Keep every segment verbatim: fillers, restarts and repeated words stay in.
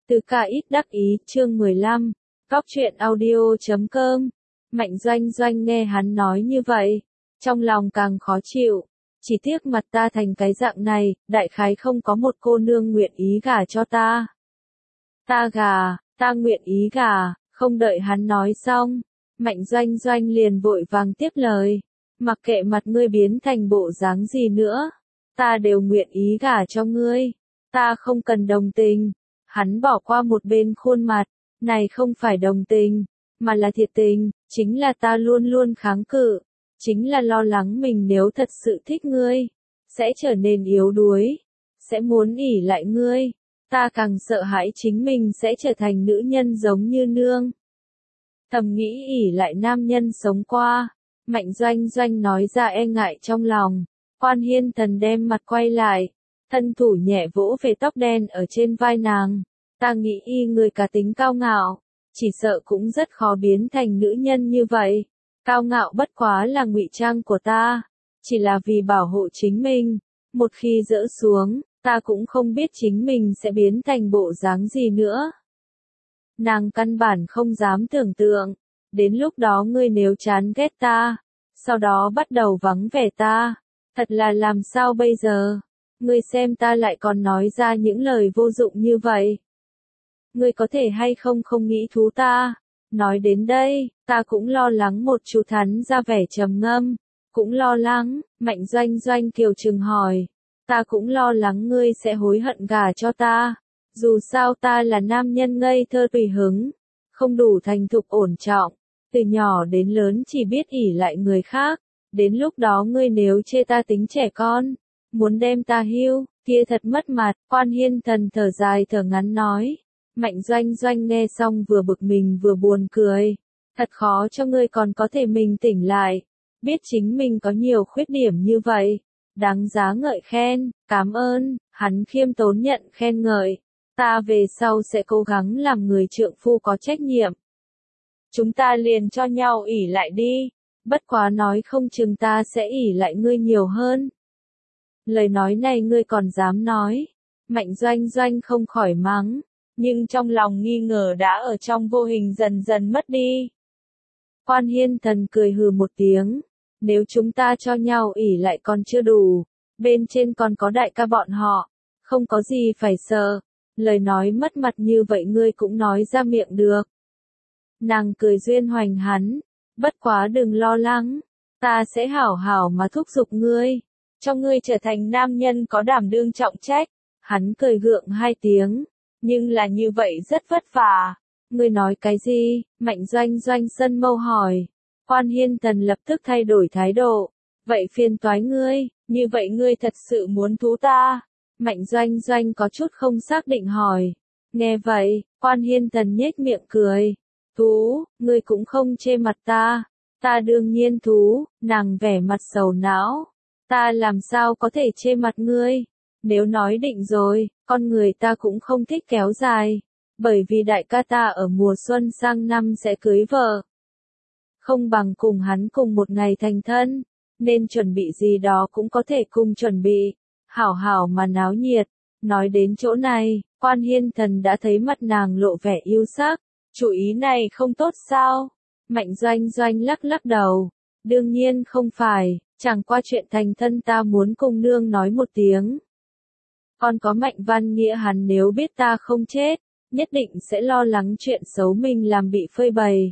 Từ ca ít đắc ý, chương mười lăm, Góc truyện audio chấm com. Mạnh Doanh Doanh nghe hắn nói như vậy, trong lòng càng khó chịu. Chỉ tiếc mặt ta thành cái dạng này, đại khái không có một cô nương nguyện ý gả cho ta. Ta gả, ta nguyện ý gả, không đợi hắn nói xong. Mạnh Doanh Doanh liền vội vàng tiếp lời. Mặc kệ mặt ngươi biến thành bộ dáng gì nữa, ta đều nguyện ý gả cho ngươi. Ta không cần đồng tình. Hắn bỏ qua một bên khuôn mặt, này không phải đồng tình, mà là thiệt tình, chính là ta luôn luôn kháng cự, chính là lo lắng mình nếu thật sự thích ngươi, sẽ trở nên yếu đuối, sẽ muốn ỷ lại ngươi, ta càng sợ hãi chính mình sẽ trở thành nữ nhân giống như nương. Thầm nghĩ ỷ lại nam nhân sống qua, Mạnh Doanh Doanh nói ra e ngại trong lòng, Quan Hiên Thần đem mặt quay lại. Thân thủ nhẹ vỗ về tóc đen ở trên vai nàng, ta nghĩ y người cá tính cao ngạo, chỉ sợ cũng rất khó biến thành nữ nhân như vậy. Cao ngạo bất quá là ngụy trang của ta, chỉ là vì bảo hộ chính mình, một khi dỡ xuống, ta cũng không biết chính mình sẽ biến thành bộ dáng gì nữa. Nàng căn bản không dám tưởng tượng, đến lúc đó ngươi nếu chán ghét ta, sau đó bắt đầu vắng vẻ ta, thật là làm sao bây giờ? Ngươi xem ta lại còn nói ra những lời vô dụng như vậy. Ngươi có thể hay không không nghĩ thú ta. Nói đến đây, ta cũng lo lắng một chút. Hắn ra vẻ trầm ngâm. Cũng lo lắng, Mạnh Doanh Doanh kiều trừng hỏi. Ta cũng lo lắng ngươi sẽ hối hận gả cho ta. Dù sao ta là nam nhân ngây thơ tùy hứng. Không đủ thành thục ổn trọng. Từ nhỏ đến lớn chỉ biết ỷ lại người khác. Đến lúc đó ngươi nếu chê ta tính trẻ con, muốn đem ta hưu, kia thật mất mặt. Quan Hiên Thần thở dài thở ngắn nói. Mạnh Doanh Doanh nghe xong vừa bực mình vừa buồn cười. Thật khó cho ngươi còn có thể mình tỉnh lại. Biết chính mình có nhiều khuyết điểm như vậy. Đáng giá ngợi khen, cảm ơn. Hắn khiêm tốn nhận khen ngợi. Ta về sau sẽ cố gắng làm người trượng phu có trách nhiệm. Chúng ta liền cho nhau ỷ lại đi. Bất quá nói không chừng ta sẽ ỷ lại ngươi nhiều hơn. Lời nói này ngươi còn dám nói. Mạnh Doanh Doanh không khỏi mắng, nhưng trong lòng nghi ngờ đã ở trong vô hình dần dần mất đi. Quan Hiên Thần cười hừ một tiếng, nếu chúng ta cho nhau ỷ lại còn chưa đủ, bên trên còn có đại ca bọn họ, không có gì phải sợ, lời nói mất mặt như vậy ngươi cũng nói ra miệng được. Nàng cười duyên hoành hắn, bất quá đừng lo lắng, ta sẽ hảo hảo mà thúc giục ngươi. Cho ngươi trở thành nam nhân có đảm đương trọng trách. Hắn cười gượng hai tiếng, nhưng là như vậy rất vất vả. Ngươi nói cái gì? Mạnh Doanh Doanh sân mâu hỏi. Quan Hiên Thần lập tức thay đổi thái độ. Vậy phiền toái ngươi, như vậy ngươi thật sự muốn thú ta? Mạnh Doanh Doanh có chút không xác định hỏi. Nghe vậy, Quan Hiên Thần nhếch miệng cười. Thú, ngươi cũng không chê mặt ta. Ta đương nhiên thú, nàng vẻ mặt sầu não. Ta làm sao có thể chê mặt ngươi? Nếu nói định rồi, con người ta cũng không thích kéo dài. Bởi vì đại ca ta ở mùa xuân sang năm sẽ cưới vợ. Không bằng cùng hắn cùng một ngày thành thân, nên chuẩn bị gì đó cũng có thể cùng chuẩn bị. Hảo hảo mà náo nhiệt. Nói đến chỗ này, Quan Hiên Thần đã thấy mặt nàng lộ vẻ yêu sắc. Chủ ý này không tốt sao? Mạnh Doanh Doanh lắc lắc đầu. Đương nhiên không phải. Chẳng qua chuyện thành thân ta muốn cùng nương nói một tiếng. Còn có Mạnh Văn Nghĩa hắn nếu biết ta không chết, nhất định sẽ lo lắng chuyện xấu mình làm bị phơi bày.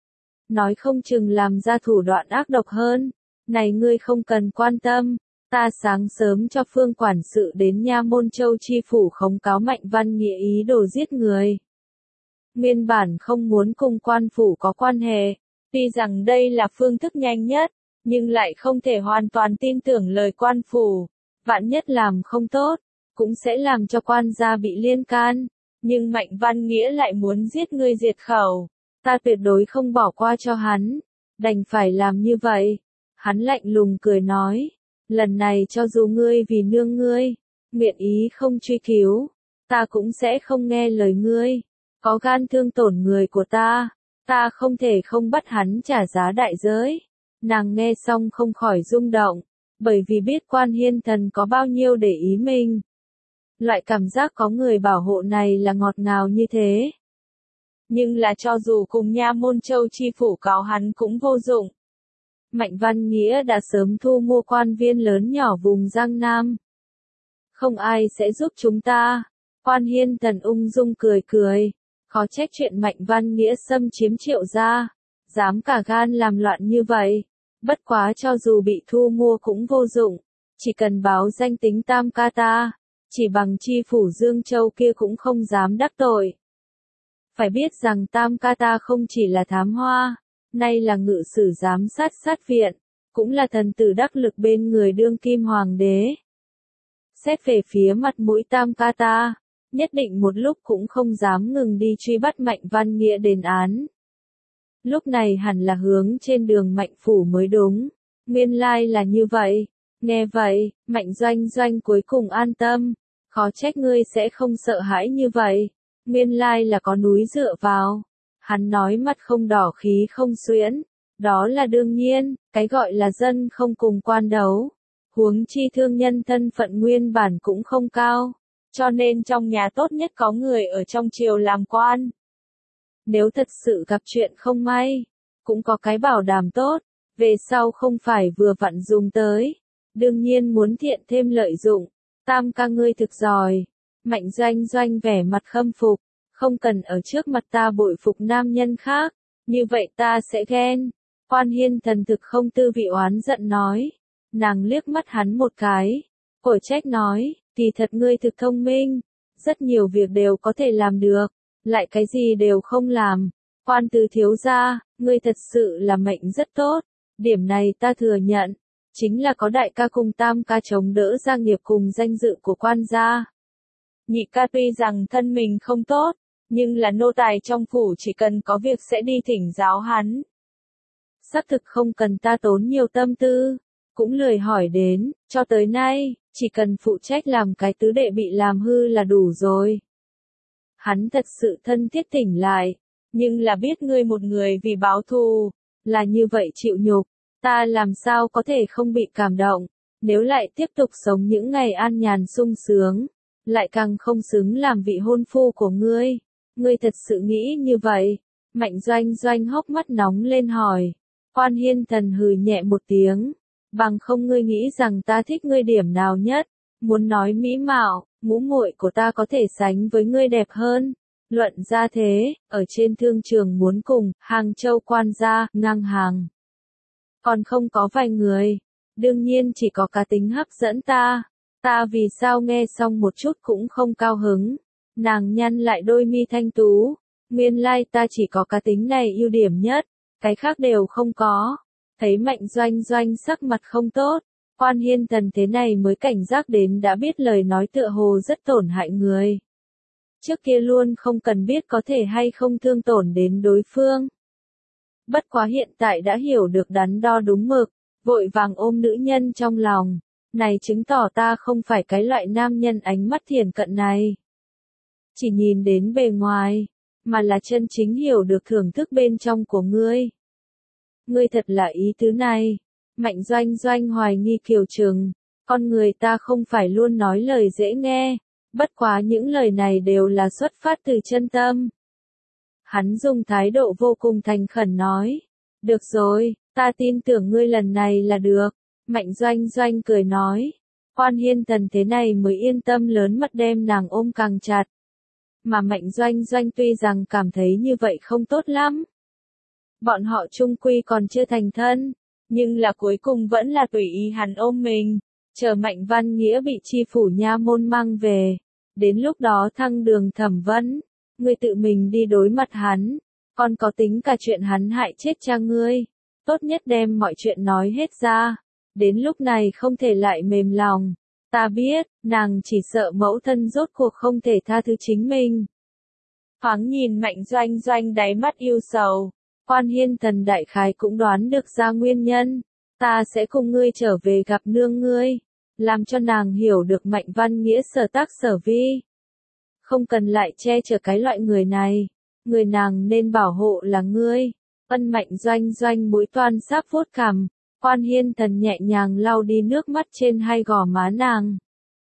Nói không chừng làm ra thủ đoạn ác độc hơn. Này ngươi không cần quan tâm, ta sáng sớm cho Phương quản sự đến Nha Môn Châu chi phủ khống cáo Mạnh Văn Nghĩa ý đồ giết người. Nguyên bản không muốn cùng quan phủ có quan hệ, tuy rằng đây là phương thức nhanh nhất. Nhưng lại không thể hoàn toàn tin tưởng lời quan phủ, vạn nhất làm không tốt, cũng sẽ làm cho quan gia bị liên can, nhưng Mạnh Văn Nghĩa lại muốn giết ngươi diệt khẩu, ta tuyệt đối không bỏ qua cho hắn, đành phải làm như vậy. Hắn lạnh lùng cười nói, lần này cho dù ngươi vì nương ngươi, nguyện ý không truy cứu, ta cũng sẽ không nghe lời ngươi, có gan thương tổn người của ta, ta không thể không bắt hắn trả giá đại giới. Nàng nghe xong không khỏi rung động, bởi vì biết Quan Hiên Thần có bao nhiêu để ý mình. Loại cảm giác có người bảo hộ này là ngọt ngào như thế. Nhưng là cho dù cùng Nha Môn Châu chi phủ cáo hắn cũng vô dụng. Mạnh Văn Nghĩa đã sớm thu mua quan viên lớn nhỏ vùng Giang Nam. Không ai sẽ giúp chúng ta. Quan Hiên Thần ung dung cười cười. Khó trách chuyện Mạnh Văn Nghĩa xâm chiếm Triệu gia. Dám cả gan làm loạn như vậy. Bất quá cho dù bị thu mua cũng vô dụng. Chỉ cần báo danh tính Tam Ca ta. Chỉ bằng chi phủ Dương Châu kia cũng không dám đắc tội. Phải biết rằng Tam Ca ta không chỉ là thám hoa. Nay là ngự sử giám sát sát viện. Cũng là thần tử đắc lực bên người đương kim hoàng đế. Xét về phía mặt mũi Tam Ca ta. Nhất định một lúc cũng không dám ngừng đi truy bắt Mạnh Văn Nghĩa đền án. Lúc này hẳn là hướng trên đường Mạnh Phủ mới đúng. Nguyên lai là như vậy. Nghe vậy, Mạnh Doanh Doanh cuối cùng an tâm. Khó trách ngươi sẽ không sợ hãi như vậy. Nguyên lai là có núi dựa vào. Hắn nói mặt không đỏ khí không xuyễn. Đó là đương nhiên, cái gọi là dân không cùng quan đấu. Huống chi thương nhân thân phận nguyên bản cũng không cao. Cho nên trong nhà tốt nhất có người ở trong triều làm quan. Nếu thật sự gặp chuyện không may, cũng có cái bảo đảm tốt, về sau không phải vừa vặn dùng tới. Đương nhiên muốn thiện thêm lợi dụng. Tam Ca ngươi thực giỏi. Mạnh Doanh Doanh vẻ mặt khâm phục. Không cần ở trước mặt ta bội phục nam nhân khác. Như vậy ta sẽ ghen. Quan Hiên Thần thực không tư vị oán giận nói. Nàng liếc mắt hắn một cái. Cổ trách nói, kỳ thật ngươi thực thông minh. Rất nhiều việc đều có thể làm được. Lại cái gì đều không làm. Quan tứ thiếu gia, ngươi thật sự là mệnh rất tốt. Điểm này ta thừa nhận. Chính là có đại ca cùng Tam Ca chống đỡ gia nghiệp cùng danh dự của quan gia. Nhị ca tuy rằng thân mình không tốt, nhưng là nô tài trong phủ chỉ cần có việc sẽ đi thỉnh giáo hắn. Xác thực không cần ta tốn nhiều tâm tư, cũng lười hỏi đến, cho tới nay, chỉ cần phụ trách làm cái tứ đệ bị làm hư là đủ rồi. Hắn thật sự thân thiết tỉnh lại, nhưng là biết ngươi một người vì báo thù, là như vậy chịu nhục. Ta làm sao có thể không bị cảm động, nếu lại tiếp tục sống những ngày an nhàn sung sướng, lại càng không xứng làm vị hôn phu của ngươi. Ngươi thật sự nghĩ như vậy? Mạnh Doanh Doanh hốc mắt nóng lên hỏi. Quan Hiên Thần hừ nhẹ một tiếng. Bằng không ngươi nghĩ rằng ta thích ngươi điểm nào nhất? Muốn nói mỹ mạo, ngũ muội của ta có thể sánh với ngươi đẹp hơn. Luận ra thế, ở trên thương trường muốn cùng Hàng Châu quan gia ngang hàng. Còn không có vài người, đương nhiên chỉ có cá tính hấp dẫn ta. Ta vì sao nghe xong một chút cũng không cao hứng. Nàng nhăn lại đôi mi thanh tú. Nguyên lai ta chỉ có cá tính này ưu điểm nhất, cái khác đều không có. Thấy Mạnh Doanh Doanh sắc mặt không tốt, Quan Hiên Thần thế này mới cảnh giác đến đã biết lời nói tựa hồ rất tổn hại người. Trước kia luôn không cần biết có thể hay không thương tổn đến đối phương. Bất quá hiện tại đã hiểu được đắn đo đúng mực, vội vàng ôm nữ nhân trong lòng. Này chứng tỏ ta không phải cái loại nam nhân ánh mắt thiển cận này. Chỉ nhìn đến bề ngoài, mà là chân chính hiểu được thưởng thức bên trong của ngươi. Ngươi thật là ý tứ này. Mạnh Doanh Doanh hoài nghi kiều trừng. Con người ta không phải luôn nói lời dễ nghe. Bất quá những lời này đều là xuất phát từ chân tâm. Hắn dùng thái độ vô cùng thành khẩn nói. Được rồi, ta tin tưởng ngươi lần này là được. Mạnh Doanh Doanh cười nói. Quan Hiên Thần thế này mới yên tâm lớn mật đem nàng ôm càng chặt. Mà Mạnh Doanh Doanh tuy rằng cảm thấy như vậy không tốt lắm. Bọn họ chung quy còn chưa thành thân. Nhưng là cuối cùng vẫn là tùy ý hắn ôm mình. Chờ Mạnh Văn Nghĩa bị chi phủ nha môn mang về. Đến lúc đó thăng đường thẩm vấn. Ngươi tự mình đi đối mặt hắn. Còn có tính cả chuyện hắn hại chết cha ngươi. Tốt nhất đem mọi chuyện nói hết ra. Đến lúc này không thể lại mềm lòng. Ta biết, nàng chỉ sợ mẫu thân rốt cuộc không thể tha thứ chính mình. Thoáng nhìn Mạnh Doanh Doanh đáy mắt yêu sầu. Quan Hiên Thần đại khái cũng đoán được ra nguyên nhân. Ta sẽ cùng ngươi trở về gặp nương ngươi. Làm cho nàng hiểu được Mạnh Văn Nghĩa sở tác sở vi. Không cần lại che chở cái loại người này. Người nàng nên bảo hộ là ngươi. Ân Mạnh Doanh Doanh mũi toan sắp vuốt cằm. Quan Hiên Thần nhẹ nhàng lau đi nước mắt trên hai gò má nàng.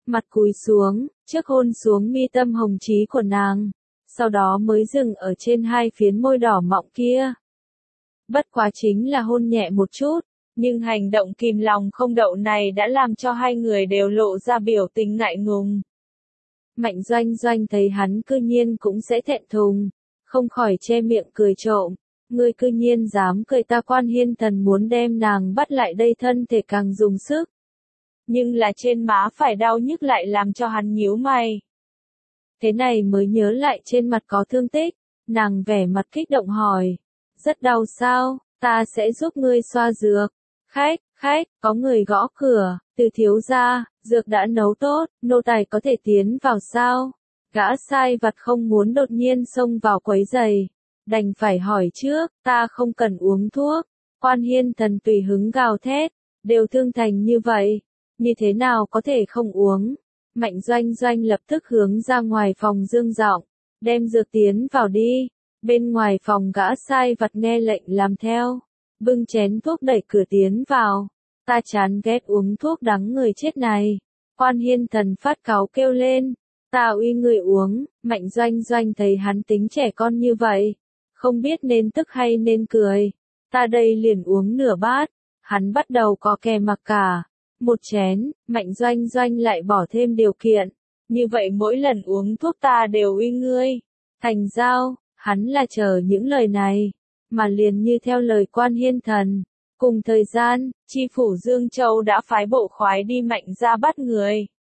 mặt cúi xuống, trước hôn xuống mi tâm hồng trí của nàng, sau đó mới dừng ở trên hai phiến môi đỏ mọng kia. Bất quá chính là hôn nhẹ một chút, nhưng hành động kìm lòng không đậu này đã làm cho hai người đều lộ ra biểu tình ngại ngùng. Mạnh Doanh Doanh thấy hắn cư nhiên cũng sẽ thẹn thùng, không khỏi che miệng cười trộm, ngươi cư nhiên dám cười, ta Quan Hiên Thần muốn đem nàng bắt lại đây thân thể càng dùng sức. Nhưng là trên má phải đau nhức lại làm cho hắn nhíu mày. Thế này mới nhớ lại trên mặt có thương tích, nàng vẻ mặt kích động hỏi, rất đau sao, ta sẽ giúp ngươi xoa dược. Khách, khách, có người gõ cửa, Từ thiếu gia, dược đã nấu tốt, nô tài có thể tiến vào sao? Gã sai vặt không muốn đột nhiên xông vào quấy giày, đành phải hỏi trước, ta không cần uống thuốc. Quan Hiên Thần tùy hứng gào thét, đều thương thành như vậy, như thế nào có thể không uống? Mạnh Doanh Doanh lập tức hướng ra ngoài phòng dương giọng, đem dược tiến vào đi. Bên ngoài phòng gã sai vặt nghe lệnh làm theo, bưng chén thuốc đẩy cửa tiến vào. Ta chán ghét uống thuốc đắng người chết này. Quan Hiên Thần phát cáu kêu lên, ta uy người uống. Mạnh Doanh Doanh thấy hắn tính trẻ con như vậy, không biết nên tức hay nên cười. Ta đây liền uống nửa bát. Hắn bắt đầu có kè mặc cả. Một chén, Mạnh Doanh Doanh lại bỏ thêm điều kiện. Như vậy mỗi lần uống thuốc ta đều uy ngươi. Thành giao, hắn là chờ những lời này, mà liền như theo lời Quan Hiên Thần. Cùng thời gian, chi phủ Dương Châu đã phái bộ khoái đi Mạnh ra bắt người.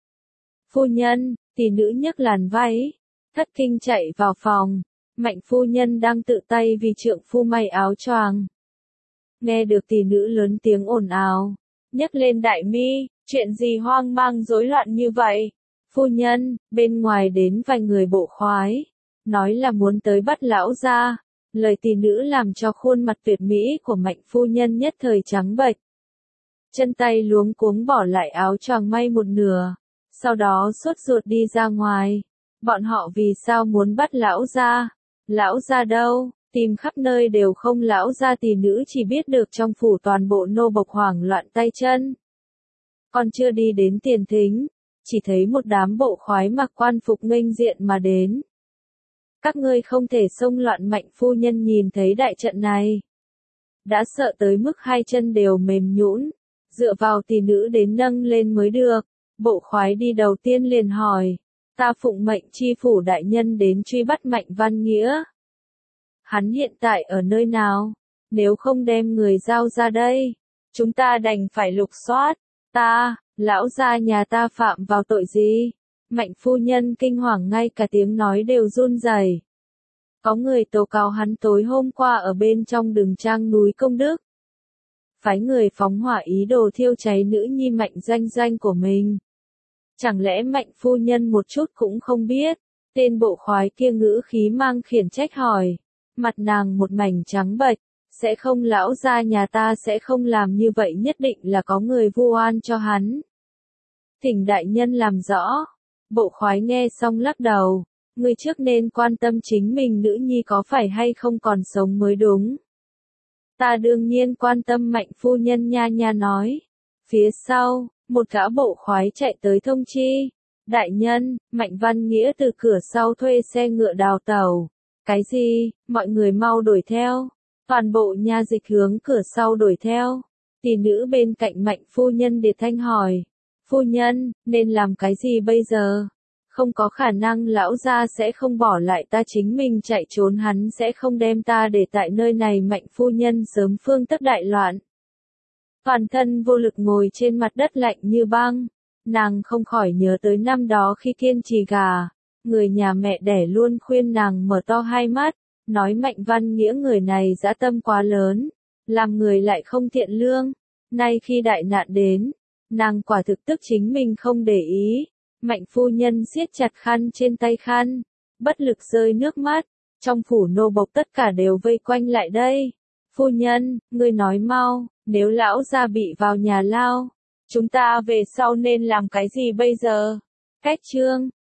Phu nhân, tỷ nữ nhấc làn váy, thất kinh chạy vào phòng. Mạnh phu nhân đang tự tay vì trượng phu may áo choàng. Nghe được tỷ nữ lớn tiếng ồn ào, nhấc lên đại mi, chuyện gì hoang mang rối loạn như vậy? Phu nhân, bên ngoài đến vài người bộ khoái, nói là muốn tới bắt lão gia. Lời tỷ nữ làm cho khuôn mặt tuyệt mỹ của Mạnh phu nhân nhất thời trắng bệch. Chân tay luống cuống bỏ lại áo choàng may một nửa, sau đó sốt ruột đi ra ngoài. Bọn họ vì sao muốn bắt lão gia? Lão gia đâu? Tìm khắp nơi đều không lão gia, tỷ nữ chỉ biết được trong phủ toàn bộ nô bộc hoảng loạn tay chân. Còn chưa đi đến tiền thính, chỉ thấy một đám bộ khoái mặc quan phục nghênh diện mà đến. Các ngươi không thể xông loạn. Mạnh phu nhân nhìn thấy đại trận này, đã sợ tới mức hai chân đều mềm nhũn, dựa vào tỷ nữ đến nâng lên mới được. Bộ khoái đi đầu tiên liền hỏi, ta phụng mệnh chi phủ đại nhân đến truy bắt Mạnh Văn Nghĩa. Hắn hiện tại ở nơi nào? Nếu không đem người giao ra đây, chúng ta đành phải lục soát. Ta, lão gia nhà ta phạm vào tội gì? Mạnh phu nhân kinh hoàng ngay cả tiếng nói đều run rẩy. Có người tố cáo hắn tối hôm qua ở bên trong Đường Trang núi Công Đức, phái người phóng hỏa ý đồ thiêu cháy nữ nhi Mạnh Doanh Doanh của mình. Chẳng lẽ Mạnh phu nhân một chút cũng không biết? Tên bộ khoái kia ngữ khí mang khiển trách hỏi, mặt nàng một mảnh trắng bệch, sẽ không, lão gia nhà ta sẽ không làm như vậy, nhất định là có người vu oan cho hắn. Thỉnh đại nhân làm rõ. Bộ khoái nghe xong lắc đầu, ngươi trước nên quan tâm chính mình nữ nhi có phải hay không còn sống mới đúng. Ta đương nhiên quan tâm. Mạnh phu nhân nha nha nói. Phía sau, một gã bộ khoái chạy tới thông chi. Đại nhân, Mạnh Văn Nghĩa từ cửa sau thuê xe ngựa đào tẩu. Cái gì? Mọi người mau đuổi theo. Toàn bộ nha dịch hướng cửa sau đuổi theo. Tỷ nữ bên cạnh Mạnh phu nhân Điệt Thanh hỏi. Phu nhân, nên làm cái gì bây giờ? Không có khả năng lão gia sẽ không bỏ lại ta chính mình chạy trốn, hắn sẽ không đem ta để tại nơi này. Mạnh phu nhân sớm phương tất đại loạn. Toàn thân vô lực ngồi trên mặt đất lạnh như băng. Nàng không khỏi nhớ tới năm đó khi kiên trì gà. Người nhà mẹ đẻ luôn khuyên nàng mở to hai mắt. Nói Mạnh Văn Nghĩa người này dã tâm quá lớn. Làm người lại không thiện lương. Nay khi đại nạn đến, nàng quả thực tức chính mình không để ý. Mạnh phu nhân siết chặt khăn trên tay khăn, bất lực rơi nước mắt. Trong phủ nô bộc tất cả đều vây quanh lại đây. Phu nhân, ngươi nói mau, nếu lão gia bị vào nhà lao, chúng ta về sau nên làm cái gì bây giờ? Cách chương